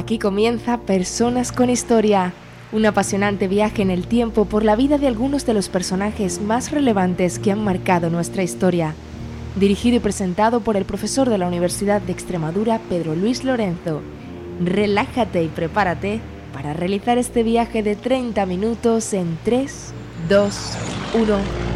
Aquí comienza Personas con Historia, un apasionante viaje en el tiempo por la vida de algunos de los personajes más relevantes que han marcado nuestra historia. Dirigido y presentado por el profesor de la Universidad de Extremadura, Pedro Luis Lorenzo. Relájate y prepárate para realizar este viaje de 30 minutos en 3, 2, 1...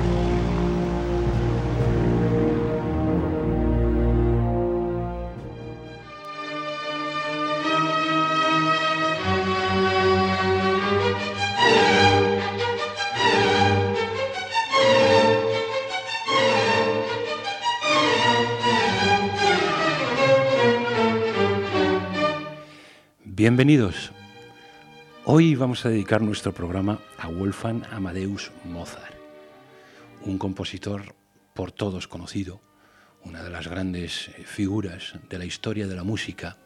Bienvenidos. Hoy vamos a dedicar nuestro programa a Wolfgang Amadeus Mozart, un compositor por todos conocido, una de las grandes figuras de la historia de la música.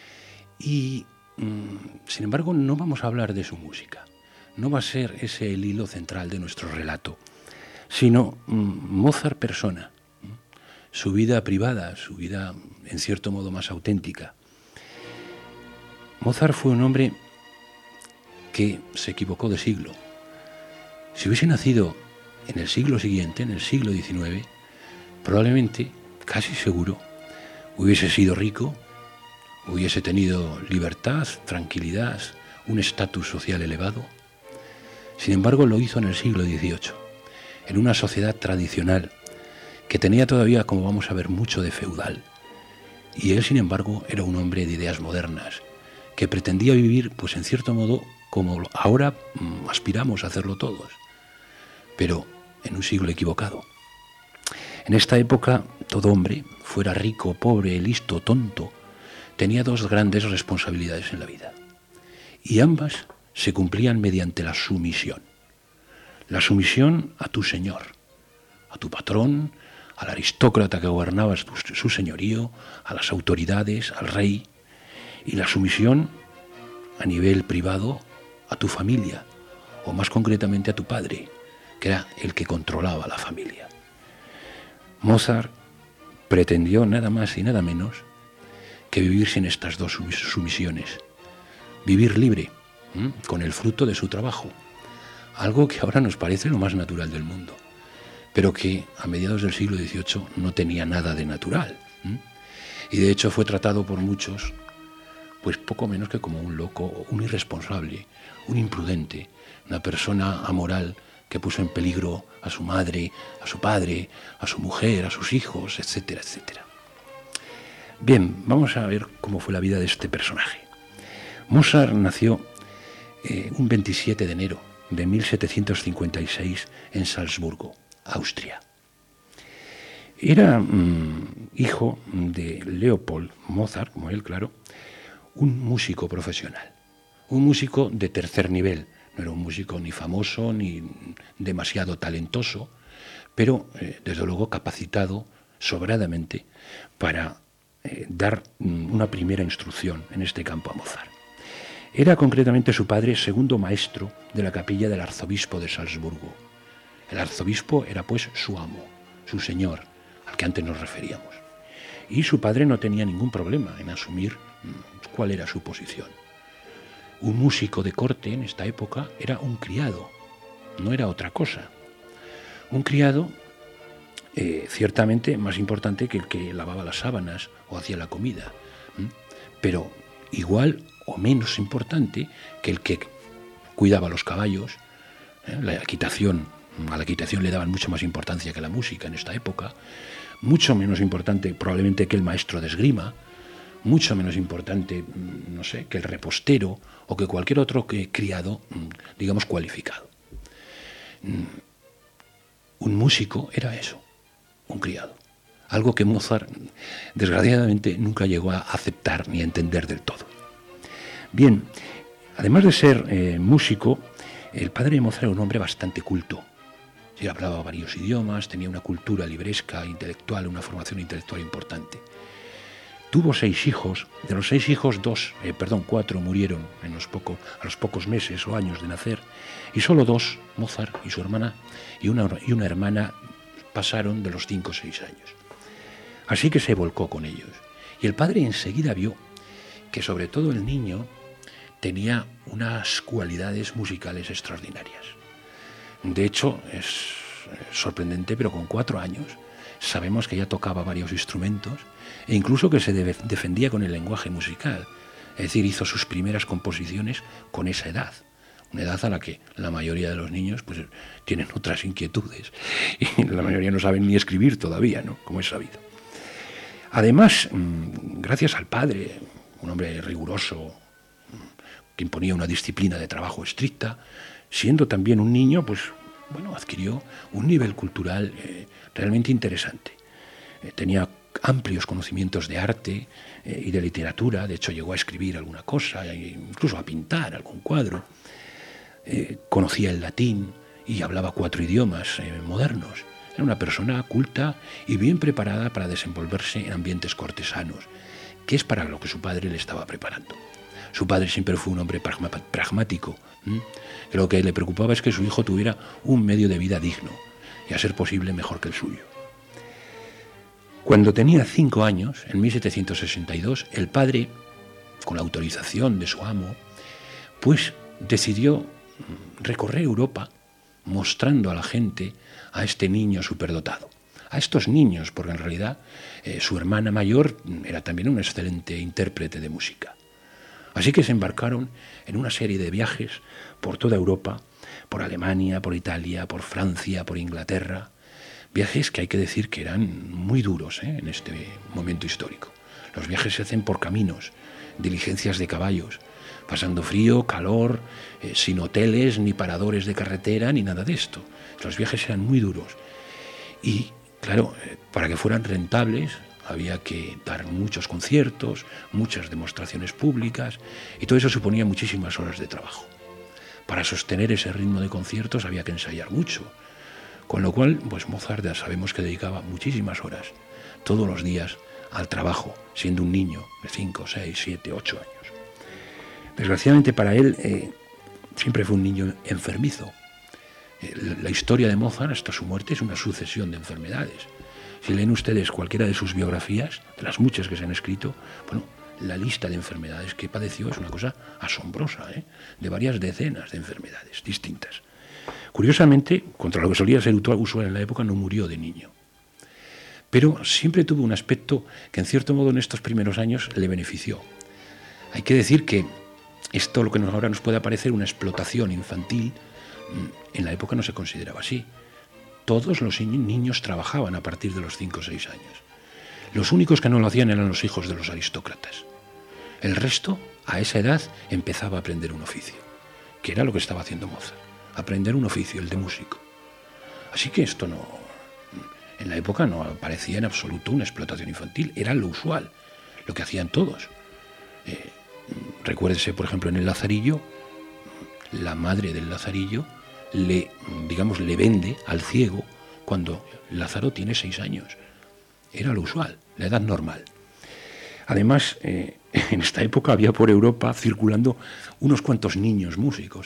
Y, sin embargo, no vamos a hablar de su música. No va a ser ese el hilo central de nuestro relato, sino Mozart persona, su vida privada, su vida en cierto modo más auténtica. Mozart fue un hombre que se equivocó de siglo. Si hubiese nacido en el siglo siguiente, en el siglo XIX, probablemente, casi seguro, hubiese sido rico, hubiese tenido libertad, tranquilidad, un estatus social elevado. Sin embargo, lo hizo en el siglo XVIII, en una sociedad tradicional que tenía todavía, como vamos a ver, mucho de feudal. Y él, sin embargo, era un hombre de ideas modernas, que pretendía vivir, pues en cierto modo, como ahora aspiramos a hacerlo todos, pero en un siglo equivocado. En esta época, todo hombre, fuera rico, pobre, listo, tonto, tenía dos grandes responsabilidades en la vida, y ambas se cumplían mediante la sumisión. La sumisión a tu señor, a tu patrón, al aristócrata que gobernaba su señorío, a las autoridades, al rey, y la sumisión a nivel privado a tu familia, o más concretamente a tu padre, que era el que controlaba la familia. Mozart pretendió nada más y nada menos que vivir sin estas dos sumisiones, vivir libre, con el fruto de su trabajo, algo que ahora nos parece lo más natural del mundo, pero que a mediados del siglo XVIII no tenía nada de natural, y de hecho fue tratado por muchos pues poco menos que como un loco, un irresponsable, un imprudente, una persona amoral que puso en peligro a su madre, a su padre, a su mujer, a sus hijos, etcétera, etcétera. Bien, vamos a ver cómo fue la vida de este personaje. Mozart nació un 27 de enero de 1756 en Salzburgo, Austria. Era hijo de Leopold Mozart, como él, claro, un músico profesional, un músico de tercer nivel. No era un músico ni famoso ni demasiado talentoso, pero desde luego capacitado sobradamente para dar una primera instrucción en este campo a Mozart. Era concretamente su padre segundo maestro de la capilla del arzobispo de Salzburgo. El arzobispo era pues su amo, su señor, al que antes nos referíamos. Y su padre no tenía ningún problema en asumir cuál era su posición. Un músico de corte en esta época era un criado, no era otra cosa. Un criado ciertamente más importante que el que lavaba las sábanas o hacía la comida, pero igual o menos importante que el que cuidaba los caballos. La equitación, a la equitación le daban mucho más importancia que a la música en esta época, mucho menos importante probablemente que el maestro de esgrima, mucho menos importante, no sé, que el repostero o que cualquier otro criado, digamos, cualificado. Un músico era eso, un criado. Algo que Mozart, desgraciadamente, nunca llegó a aceptar ni a entender del todo. Bien, además de ser músico, el padre de Mozart era un hombre bastante culto. Sí, hablaba varios idiomas, tenía una cultura libresca, intelectual, una formación intelectual importante. Tuvo 6 hijos, de los 6 hijos 4 murieron a los pocos meses o años de nacer, y solo 2, Mozart y su hermana, y una hermana, pasaron de los 5 o 6 años. Así que se volcó con ellos. Y el padre enseguida vio que sobre todo el niño tenía unas cualidades musicales extraordinarias. De hecho, es sorprendente, pero con 4 años sabemos que ya tocaba varios instrumentos e incluso que se defendía con el lenguaje musical. Es decir, hizo sus primeras composiciones con esa edad. Una edad a la que la mayoría de los niños pues, tienen otras inquietudes y la mayoría no saben ni escribir todavía, ¿no? Como es sabido. Además, gracias al padre, un hombre riguroso, que imponía una disciplina de trabajo estricta, siendo también un niño, pues bueno, adquirió un nivel cultural realmente interesante. Tenía amplios conocimientos de arte y de literatura, de hecho llegó a escribir alguna cosa, incluso a pintar algún cuadro. Conocía el latín y hablaba 4 idiomas modernos. Era una persona culta y bien preparada para desenvolverse en ambientes cortesanos, que es para lo que su padre le estaba preparando. Su padre siempre fue un hombre pragmático. Lo que le preocupaba es que su hijo tuviera un medio de vida digno y, a ser posible, mejor que el suyo. Cuando tenía 5 años, en 1762, el padre, con la autorización de su amo, pues decidió recorrer Europa mostrando a la gente a este niño superdotado. A estos niños, porque en realidad su hermana mayor era también una excelente intérprete de música. Así que se embarcaron en una serie de viajes por toda Europa, por Alemania, por Italia, por Francia, por Inglaterra. Viajes que hay que decir que eran muy duros en este momento histórico. Los viajes se hacen por caminos, diligencias de caballos, pasando frío, calor, sin hoteles, ni paradores de carretera, ni nada de esto. Los viajes eran muy duros. Y, claro, para que fueran rentables, había que dar muchos conciertos, muchas demostraciones públicas, y todo eso suponía muchísimas horas de trabajo. Para sostener ese ritmo de conciertos había que ensayar mucho, con lo cual, pues Mozart ya sabemos que dedicaba muchísimas horas, todos los días, al trabajo, siendo un niño de 5, 6, 7, 8 años. Desgraciadamente para él siempre fue un niño enfermizo. La historia de Mozart hasta su muerte es una sucesión de enfermedades. Si leen ustedes cualquiera de sus biografías, de las muchas que se han escrito, bueno, la lista de enfermedades que padeció es una cosa asombrosa, de varias decenas de enfermedades distintas. Curiosamente, contra lo que solía ser usual en la época, no murió de niño. Pero siempre tuvo un aspecto que en cierto modo en estos primeros años le benefició. Hay que decir que esto, lo que ahora nos puede parecer una explotación infantil, en la época no se consideraba así. Todos los niños trabajaban a partir de los 5 o 6 años. Los únicos que no lo hacían eran los hijos de los aristócratas. El resto, a esa edad, empezaba a aprender un oficio, que era lo que estaba haciendo Mozart, aprender un oficio, el de músico. Así que esto no, en la época no parecía en absoluto una explotación infantil, era lo usual, lo que hacían todos. Recuérdese, por ejemplo, en el Lazarillo, la madre del Lazarillo le vende al ciego cuando Lázaro tiene 6 años. Era lo usual, la edad normal. Además, en esta época había por Europa circulando unos cuantos niños músicos,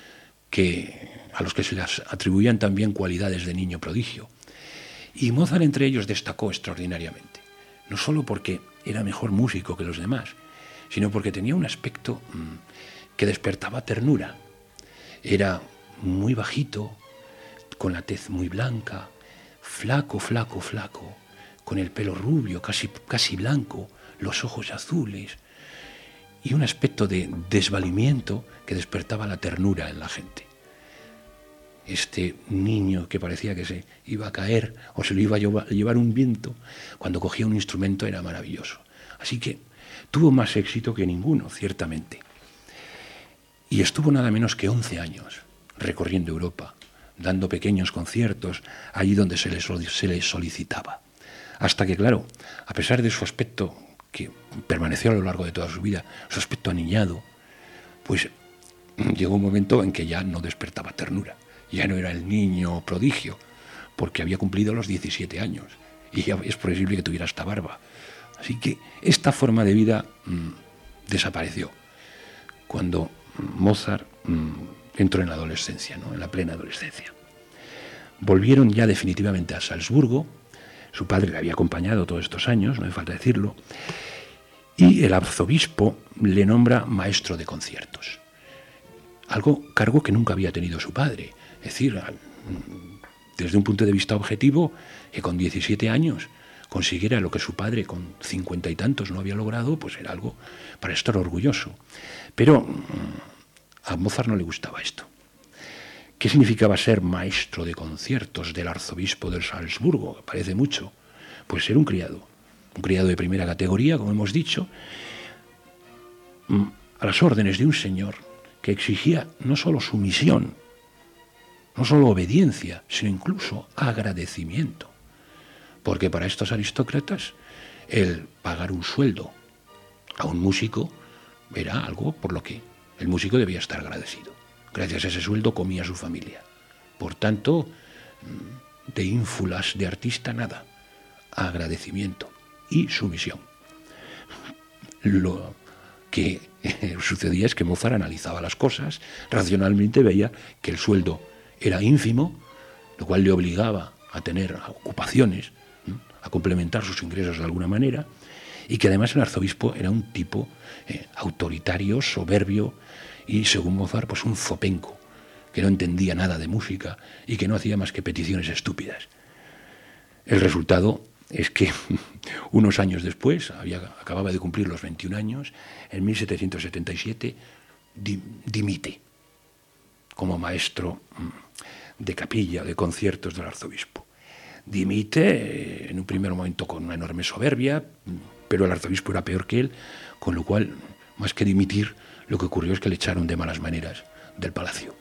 a los que se les atribuían también cualidades de niño prodigio. Y Mozart entre ellos destacó extraordinariamente, no solo porque era mejor músico que los demás, sino porque tenía un aspecto que despertaba ternura. Era muy bajito, con la tez muy blanca, flaco, con el pelo rubio, casi blanco, los ojos azules, y un aspecto de desvalimiento que despertaba la ternura en la gente. Este niño que parecía que se iba a caer o se lo iba a llevar un viento, cuando cogía un instrumento era maravilloso. Así que tuvo más éxito que ninguno, ciertamente. Y estuvo nada menos que 11 años recorriendo Europa, dando pequeños conciertos allí donde se le solicitaba. Hasta que, claro, a pesar de su aspecto, que permaneció a lo largo de toda su vida, su aspecto aniñado, pues llegó un momento en que ya no despertaba ternura. Ya no era el niño prodigio, porque había cumplido los 17 años y ya es posible que tuviera hasta barba. Así que esta forma de vida desapareció cuando Mozart entró en la adolescencia, ¿no? En la plena adolescencia. Volvieron ya definitivamente a Salzburgo. Su padre le había acompañado todos estos años, no hace falta decirlo. y el arzobispo le nombra maestro de conciertos. Cargo que nunca había tenido su padre. Es decir, desde un punto de vista objetivo, que con 17 años consiguiera lo que su padre con 50 y tantos no había logrado, pues era algo para estar orgulloso. Pero a Mozart no le gustaba esto. ¿Qué significaba ser maestro de conciertos del arzobispo de Salzburgo? Parece mucho. Pues ser un criado de primera categoría, como hemos dicho, a las órdenes de un señor que exigía no solo sumisión, no solo obediencia, sino incluso agradecimiento. Porque para estos aristócratas el pagar un sueldo a un músico era algo por lo que el músico debía estar agradecido. Gracias a ese sueldo comía su familia. Por tanto, de ínfulas de artista nada, agradecimiento y sumisión. Lo que sucedía es que Mozart analizaba las cosas, racionalmente veía que el sueldo era ínfimo, lo cual le obligaba a tener ocupaciones, a complementar sus ingresos de alguna manera, y que además el arzobispo era un tipo autoritario, soberbio y, según Mozart, pues un zopenco, que no entendía nada de música y que no hacía más que peticiones estúpidas. El resultado es que unos años después, acababa de cumplir los 21 años, en 1777 dimite como maestro de capilla, de conciertos del arzobispo. Dimite en un primer momento con una enorme soberbia, pero el arzobispo era peor que él, con lo cual, más que dimitir, lo que ocurrió es que le echaron de malas maneras del palacio.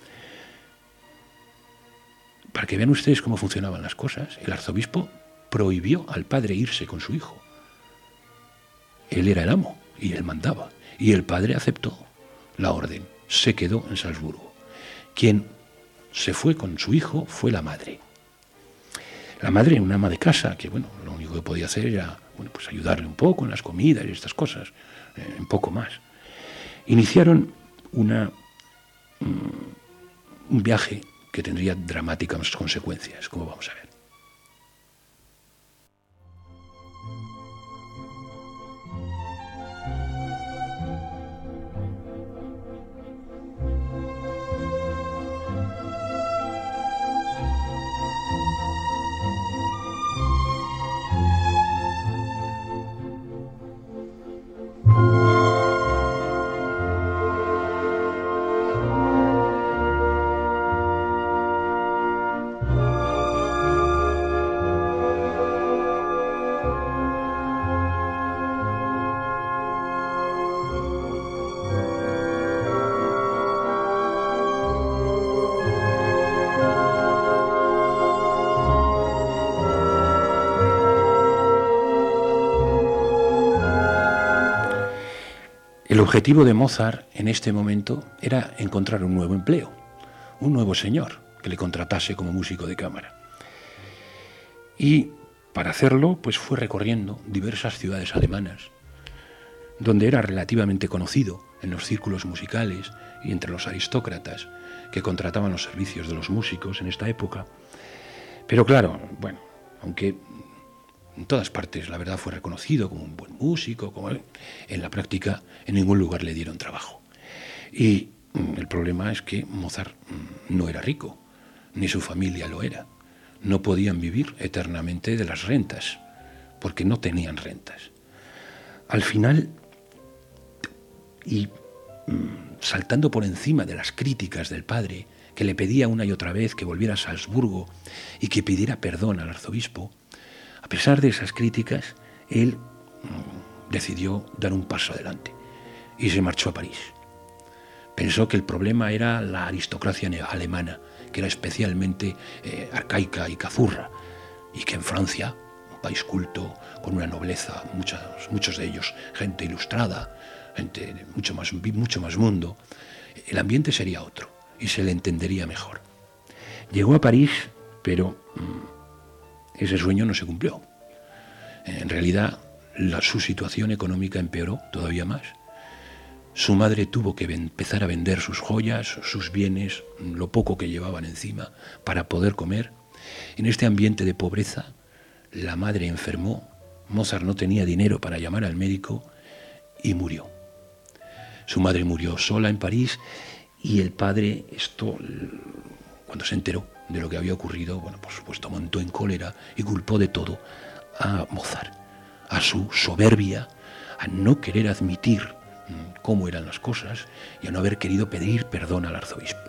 Para que vean ustedes cómo funcionaban las cosas, el arzobispo prohibió al padre irse con su hijo. Él era el amo y él mandaba, y el padre aceptó la orden, se quedó en Salzburgo. Quien se fue con su hijo fue la madre. La madre, una ama de casa, que bueno, lo único que podía hacer era pues ayudarle un poco en las comidas y estas cosas, un poco más. Iniciaron un viaje que tendría dramáticas consecuencias, como vamos a ver. El objetivo de Mozart en este momento era encontrar un nuevo empleo, un nuevo señor que le contratase como músico de cámara. Y para hacerlo, pues fue recorriendo diversas ciudades alemanas, donde era relativamente conocido en los círculos musicales y entre los aristócratas que contrataban los servicios de los músicos en esta época. Pero claro, bueno, aunque en todas partes, la verdad, fue reconocido como un buen músico, en la práctica en ningún lugar le dieron trabajo. Y el problema es que Mozart no era rico, ni su familia lo era. No podían vivir eternamente de las rentas, porque no tenían rentas. Al final, y saltando por encima de las críticas del padre, que le pedía una y otra vez que volviera a Salzburgo y que pidiera perdón al arzobispo, a pesar de esas críticas, él decidió dar un paso adelante y se marchó a París. Pensó que el problema era la aristocracia alemana, que era especialmente arcaica y cazurra, y que en Francia, un país culto, con una nobleza, muchos de ellos, gente ilustrada, gente de mucho más mundo, el ambiente sería otro y se le entendería mejor. Llegó a París, pero ese sueño no se cumplió. En realidad, su situación económica empeoró todavía más. Su madre tuvo que empezar a vender sus joyas, sus bienes, lo poco que llevaban encima, para poder comer. En este ambiente de pobreza, la madre enfermó, Mozart no tenía dinero para llamar al médico y murió. Su madre murió sola en París y el padre, cuando se enteró de lo que había ocurrido, bueno, por supuesto, montó en cólera y culpó de todo a Mozart, a su soberbia, a no querer admitir cómo eran las cosas y a no haber querido pedir perdón al arzobispo.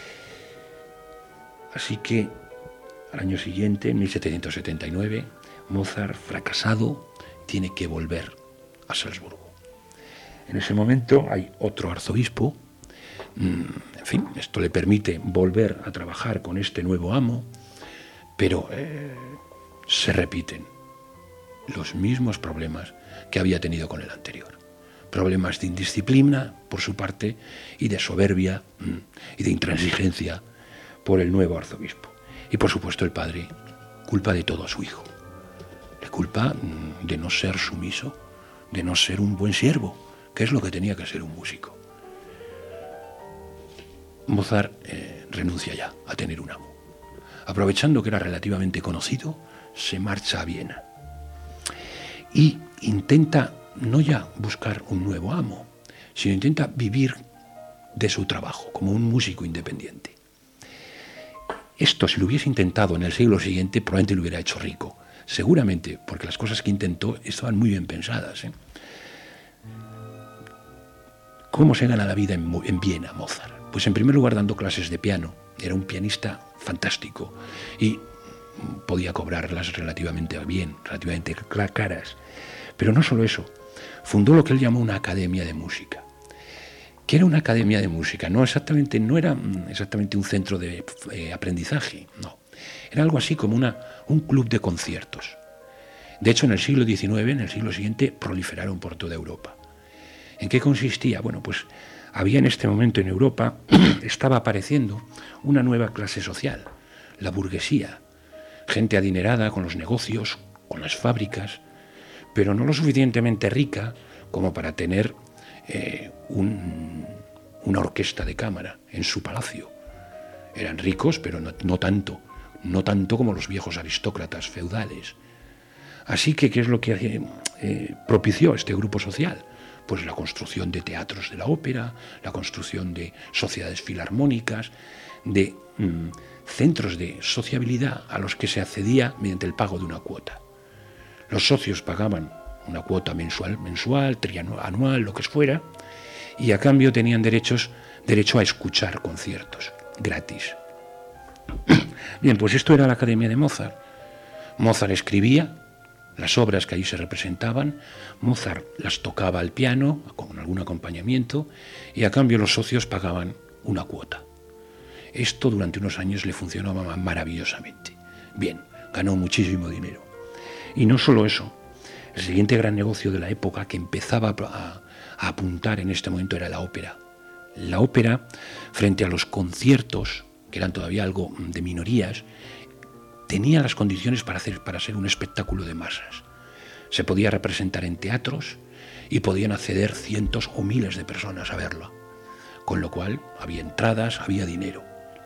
Así que al año siguiente, en 1779, Mozart, fracasado, tiene que volver a Salzburgo. En ese momento hay otro arzobispo. En fin, esto le permite volver a trabajar con este nuevo amo, pero se repiten los mismos problemas que había tenido con el anterior. Problemas de indisciplina por su parte y de soberbia y de intransigencia por el nuevo arzobispo. Y por supuesto el padre culpa de todo a su hijo. Le culpa de no ser sumiso, de no ser un buen siervo, que es lo que tenía que ser un músico. Mozart renuncia ya a tener un amo. Aprovechando que era relativamente conocido, se marcha a Viena y intenta no ya buscar un nuevo amo, sino intenta vivir de su trabajo como un músico independiente. Esto, si lo hubiese intentado en el siglo siguiente, probablemente lo hubiera hecho rico. Seguramente, porque las cosas que intentó estaban muy bien pensadas. ¿Cómo se gana la vida en Viena, Mozart? Pues en primer lugar dando clases de piano. Era un pianista fantástico y podía cobrarlas relativamente bien, relativamente caras. Pero no solo eso, fundó lo que él llamó una academia de música. ¿Qué era una academia de música? No era exactamente un centro de aprendizaje, no. Era algo así como un club de conciertos. De hecho, en el siglo XIX, en el siglo siguiente, proliferaron por toda Europa. ¿En qué consistía? Bueno, pues había en este momento en Europa, estaba apareciendo una nueva clase social, la burguesía, gente adinerada con los negocios, con las fábricas, pero no lo suficientemente rica como para tener una orquesta de cámara en su palacio. Eran ricos, pero no tanto como los viejos aristócratas feudales. Así que, ¿qué es lo que propició este grupo social? Pues la construcción de teatros de la ópera, la construcción de sociedades filarmónicas, de centros de sociabilidad a los que se accedía mediante el pago de una cuota. Los socios pagaban una cuota mensual, trianual, lo que fuera, y a cambio tenían derecho a escuchar conciertos gratis. Bien, pues esto era la Academia de Mozart. Mozart escribía las obras que allí se representaban, Mozart las tocaba al piano con algún acompañamiento y a cambio los socios pagaban una cuota. Esto durante unos años le funcionaba maravillosamente. Bien, ganó muchísimo dinero. Y no solo eso, el siguiente gran negocio de la época que empezaba a apuntar en este momento era la ópera. La ópera, frente a los conciertos, que eran todavía algo de minorías, tenía las condiciones para ser un espectáculo de masas. Se podía representar en teatros y podían acceder cientos o miles de personas a verlo. Con lo cual había entradas, había dinero.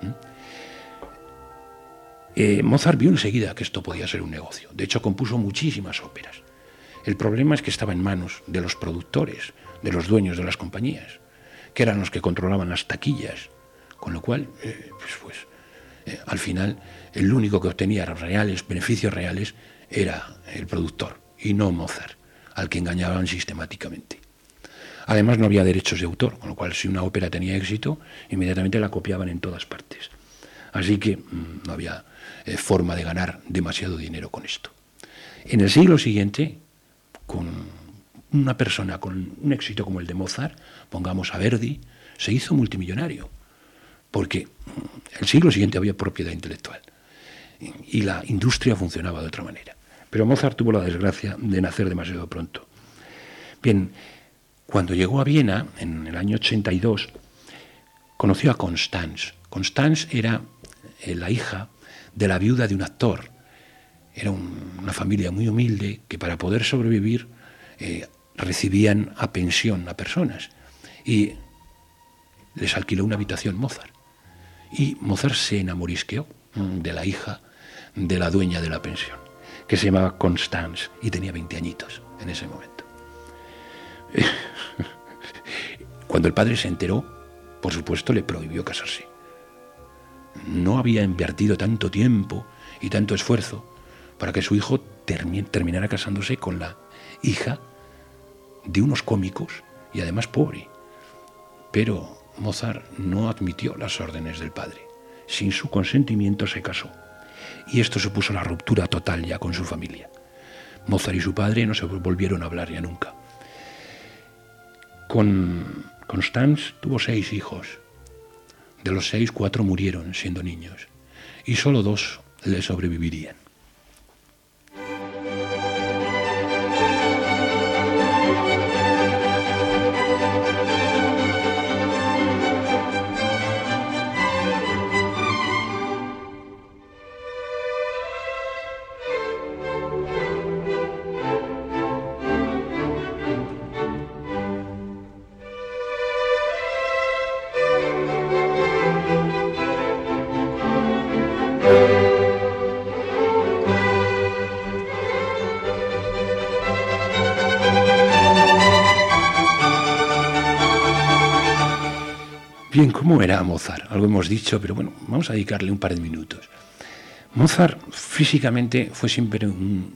Mozart vio enseguida que esto podía ser un negocio. De hecho, compuso muchísimas óperas. El problema es que estaba en manos de los productores, de los dueños de las compañías, que eran los que controlaban las taquillas. Con lo cual, al final, el único que obtenía beneficios reales era el productor y no Mozart, al que engañaban sistemáticamente. Además, no había derechos de autor, con lo cual, si una ópera tenía éxito, inmediatamente la copiaban en todas partes. Así que no había forma de ganar demasiado dinero con esto. En el siglo siguiente, con una persona con un éxito como el de Mozart, pongamos a Verdi, se hizo multimillonario, porque el siglo siguiente había propiedad intelectual y la industria funcionaba de otra manera. Pero Mozart tuvo la desgracia de nacer demasiado pronto. Bien, cuando llegó a Viena, en el año 82, conoció a Constanze. Constanze era la hija de la viuda de un actor. Era una familia muy humilde que para poder sobrevivir recibían a pensión a personas y les alquiló una habitación Mozart. Y Mozart se enamorisqueó de la hija de la dueña de la pensión, que se llamaba Constanze y tenía 20 añitos en ese momento. Cuando el padre se enteró, por supuesto, le prohibió casarse. No había invertido tanto tiempo y tanto esfuerzo para que su hijo terminara casándose con la hija de unos cómicos y además pobre. Pero Mozart no admitió las órdenes del padre. Sin su consentimiento se casó. Y esto supuso la ruptura total ya con su familia. Mozart y su padre no se volvieron a hablar ya nunca. Con Constanze tuvo 6 hijos. De los 6, 4 murieron siendo niños. Y solo 2 le sobrevivirían. Bien, ¿cómo era Mozart? Algo hemos dicho, pero bueno, vamos a dedicarle un par de minutos. Mozart físicamente fue siempre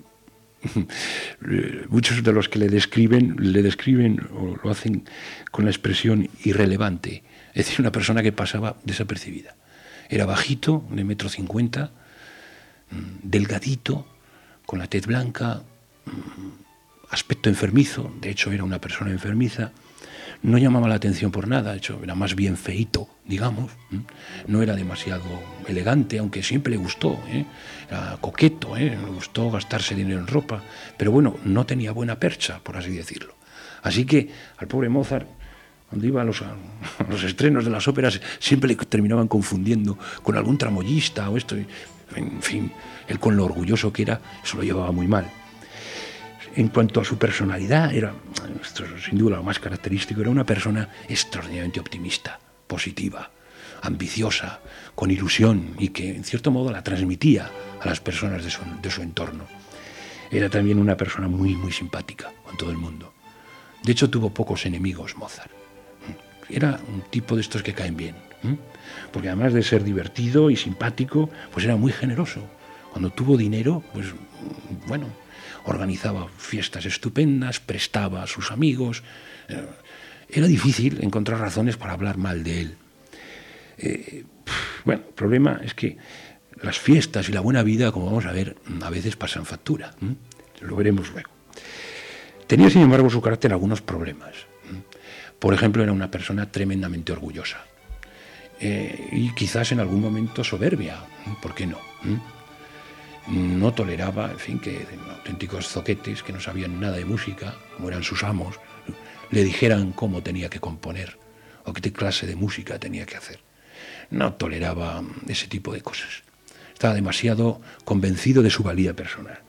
muchos de los que le describen o lo hacen con la expresión irrelevante, es decir, una persona que pasaba desapercibida. Era bajito, de 1,50 m, delgadito, con la tez blanca, aspecto enfermizo, de hecho era una persona enfermiza. No llamaba la atención por nada, de hecho era más bien feíto, digamos. No era demasiado elegante, aunque siempre le gustó, era coqueto, le gustó gastarse dinero en ropa, pero bueno, no tenía buena percha, por así decirlo. Así que al pobre Mozart, cuando iba a los estrenos de las óperas, siempre le terminaban confundiendo con algún tramoyista o esto. En fin, él con lo orgulloso que era, eso lo llevaba muy mal. En cuanto a su personalidad, esto es sin duda lo más característico, era una persona extraordinariamente optimista, positiva, ambiciosa, con ilusión y que en cierto modo la transmitía a las personas de su entorno. Era también una persona muy, muy simpática con todo el mundo. De hecho, tuvo pocos enemigos Mozart. Era un tipo de estos que caen bien, porque además de ser divertido y simpático, pues era muy generoso. Cuando tuvo dinero, pues bueno, organizaba fiestas estupendas, prestaba a sus amigos. Era difícil encontrar razones para hablar mal de él. Bueno, el problema es que las fiestas y la buena vida, como vamos a ver, a veces pasan factura. Lo veremos luego. Tenía, sin embargo, su carácter algunos problemas. Por ejemplo, era una persona tremendamente orgullosa. Y quizás en algún momento soberbia. ¿Por qué no? No toleraba, en fin, que auténticos zoquetes que no sabían nada de música, como eran sus amos, le dijeran cómo tenía que componer o qué clase de música tenía que hacer. No toleraba ese tipo de cosas. Estaba demasiado convencido de su valía personal.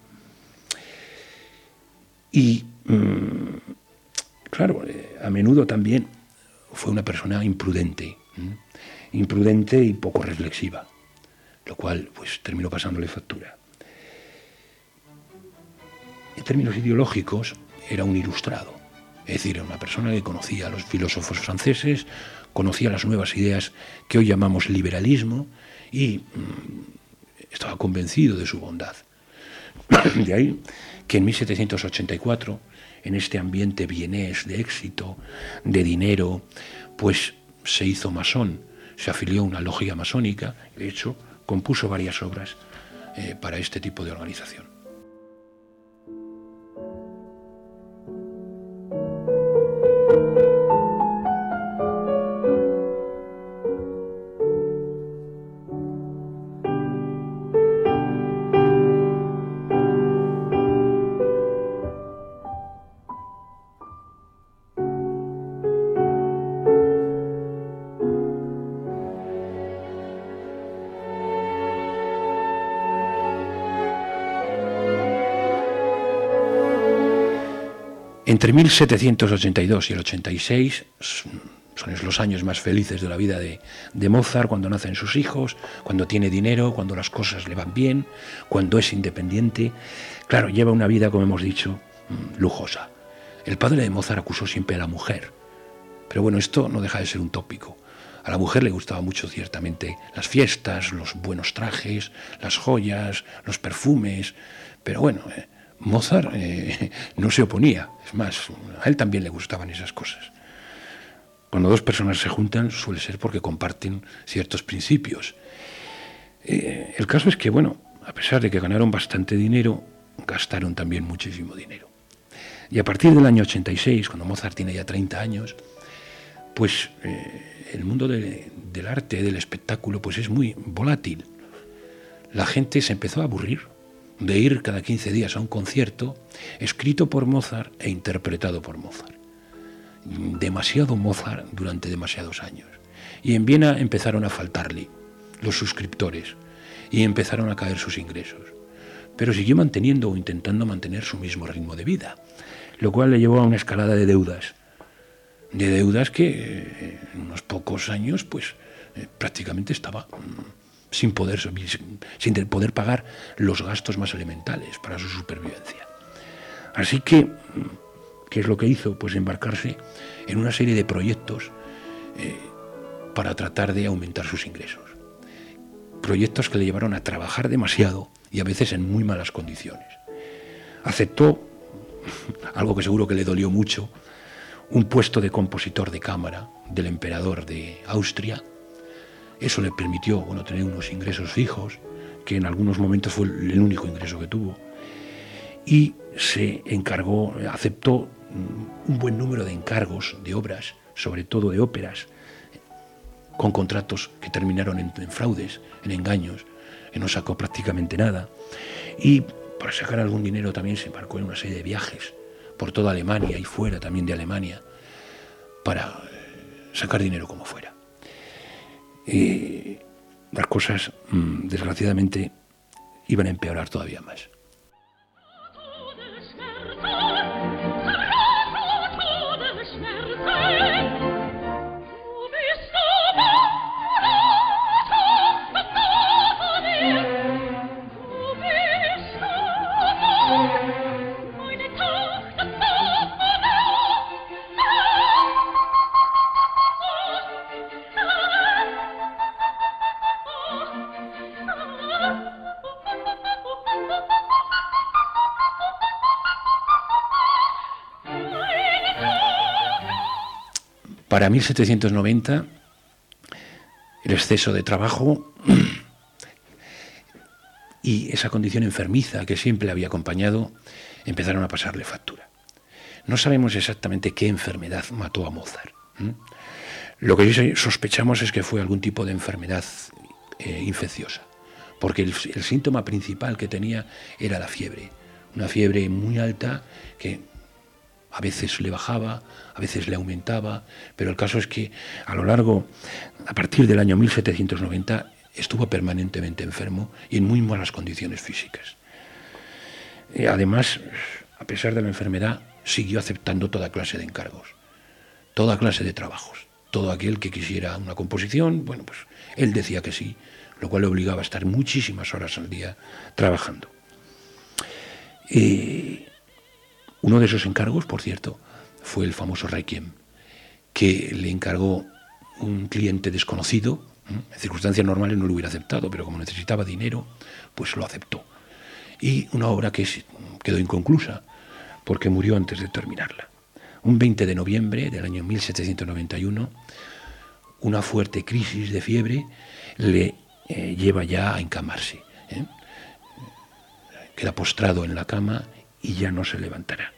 Y, claro, a menudo también fue una persona imprudente y poco reflexiva, lo cual pues terminó pasándole factura. En términos ideológicos, era un ilustrado, es decir, era una persona que conocía a los filósofos franceses, conocía las nuevas ideas que hoy llamamos liberalismo y estaba convencido de su bondad. De ahí que en 1784, en este ambiente vienés de éxito, de dinero, pues se hizo masón, se afilió a una logia masónica, de hecho, compuso varias obras para este tipo de organización. Entre 1782 y el 86 son los años más felices de la vida de Mozart, cuando nacen sus hijos, cuando tiene dinero, cuando las cosas le van bien, cuando es independiente. Claro, lleva una vida, como hemos dicho, lujosa. El padre de Mozart acusó siempre a la mujer, pero bueno, esto no deja de ser un tópico. A la mujer le gustaba mucho, ciertamente, las fiestas, los buenos trajes, las joyas, los perfumes, pero bueno, Mozart no se oponía. Es más, a él también le gustaban esas cosas. Cuando dos personas se juntan suele ser porque comparten ciertos principios. El caso es que, bueno, a pesar de que ganaron bastante dinero, gastaron también muchísimo dinero. Y a partir del año 86, cuando Mozart tiene ya 30 años, pues el mundo del arte, del espectáculo, pues es muy volátil. La gente se empezó a aburrir de ir cada 15 días a un concierto escrito por Mozart e interpretado por Mozart. Demasiado Mozart durante demasiados años. Y en Viena empezaron a faltarle los suscriptores y empezaron a caer sus ingresos. Pero siguió manteniendo o intentando mantener su mismo ritmo de vida, lo cual le llevó a una escalada de deudas que en unos pocos años pues prácticamente estaba sin poder pagar los gastos más elementales para su supervivencia. Así que, ¿qué es lo que hizo? Pues embarcarse en una serie de proyectos para tratar de aumentar sus ingresos. Proyectos que le llevaron a trabajar demasiado y a veces en muy malas condiciones. Aceptó, algo que seguro que le dolió mucho, un puesto de compositor de cámara del emperador de Austria. Eso le permitió, bueno, tener unos ingresos fijos, que en algunos momentos fue el único ingreso que tuvo. Y se encargó, aceptó un buen número de encargos de obras, sobre todo de óperas, con contratos que terminaron en fraudes, en engaños, que no sacó prácticamente nada. Y para sacar algún dinero también se embarcó en una serie de viajes por toda Alemania y fuera también de Alemania, para sacar dinero como fuera. Las cosas, desgraciadamente, iban a empeorar todavía más. Para 1790, el exceso de trabajo y esa condición enfermiza que siempre le había acompañado empezaron a pasarle factura. No sabemos exactamente qué enfermedad mató a Mozart. Lo que sí sospechamos es que fue algún tipo de enfermedad infecciosa, porque el síntoma principal que tenía era la fiebre, una fiebre muy alta que a veces le bajaba, a veces le aumentaba, pero el caso es que a partir del año 1790, estuvo permanentemente enfermo y en muy malas condiciones físicas. Además, a pesar de la enfermedad, siguió aceptando toda clase de encargos, toda clase de trabajos. Todo aquel que quisiera una composición, bueno, pues él decía que sí, lo cual le obligaba a estar muchísimas horas al día trabajando. Uno de esos encargos, por cierto, fue el famoso Requiem, que le encargó un cliente desconocido. En circunstancias normales no lo hubiera aceptado, pero como necesitaba dinero, pues lo aceptó. Y una obra que quedó inconclusa, porque murió antes de terminarla. Un 20 de noviembre del año 1791, una fuerte crisis de fiebre le lleva ya a encamarse. Queda postrado en la cama y ya no se levantará.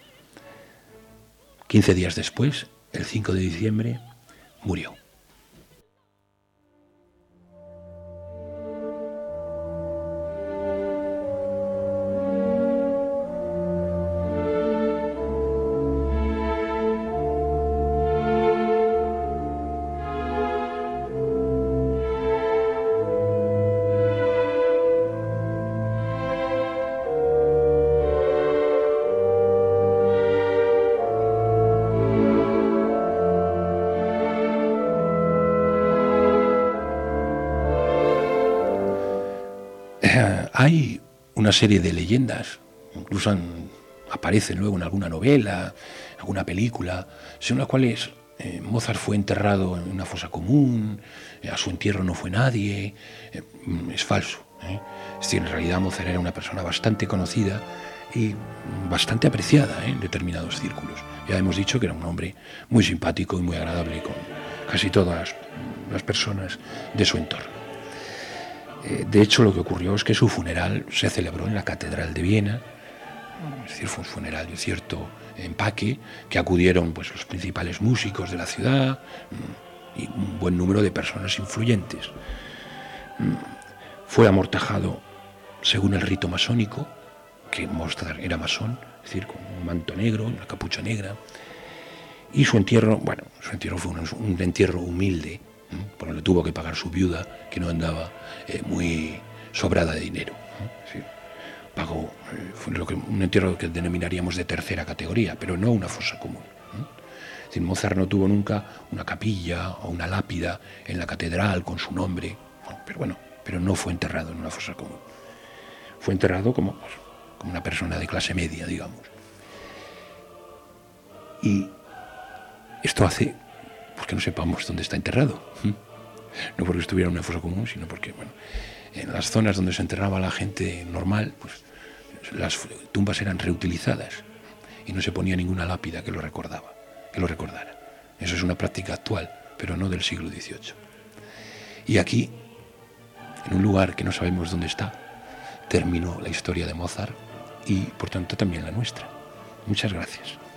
15 días después, el 5 de diciembre, murió. Hay una serie de leyendas, incluso aparecen luego en alguna novela, alguna película, según las cuales Mozart fue enterrado en una fosa común, a su entierro no fue nadie. Es falso. Es decir, en realidad Mozart era una persona bastante conocida y bastante apreciada en determinados círculos. Ya hemos dicho que era un hombre muy simpático y muy agradable con casi todas las personas de su entorno. De hecho, lo que ocurrió es que su funeral se celebró en la Catedral de Viena. Es decir, fue un funeral de cierto empaque, que acudieron pues los principales músicos de la ciudad y un buen número de personas influyentes. Fue amortajado según el rito masónico, que Mozart era masón, es decir, con un manto negro, una capucha negra, y su entierro fue un entierro humilde, porque le tuvo que pagar su viuda, que no andaba muy sobrada de dinero. Es decir, pagó un entierro que denominaríamos de tercera categoría, pero no una fosa común. Es decir, Mozart no tuvo nunca una capilla o una lápida en la catedral con su nombre, pero no fue enterrado en una fosa común. Fue enterrado como una persona de clase media, digamos. Y esto hace que no sepamos dónde está enterrado. No porque estuviera en una fosa común, sino porque, en las zonas donde se enterraba la gente normal, pues las tumbas eran reutilizadas y no se ponía ninguna lápida que lo recordara. Eso es una práctica actual, pero no del siglo XVIII. Y aquí, en un lugar que no sabemos dónde está, terminó la historia de Mozart y, por tanto, también la nuestra. Muchas gracias.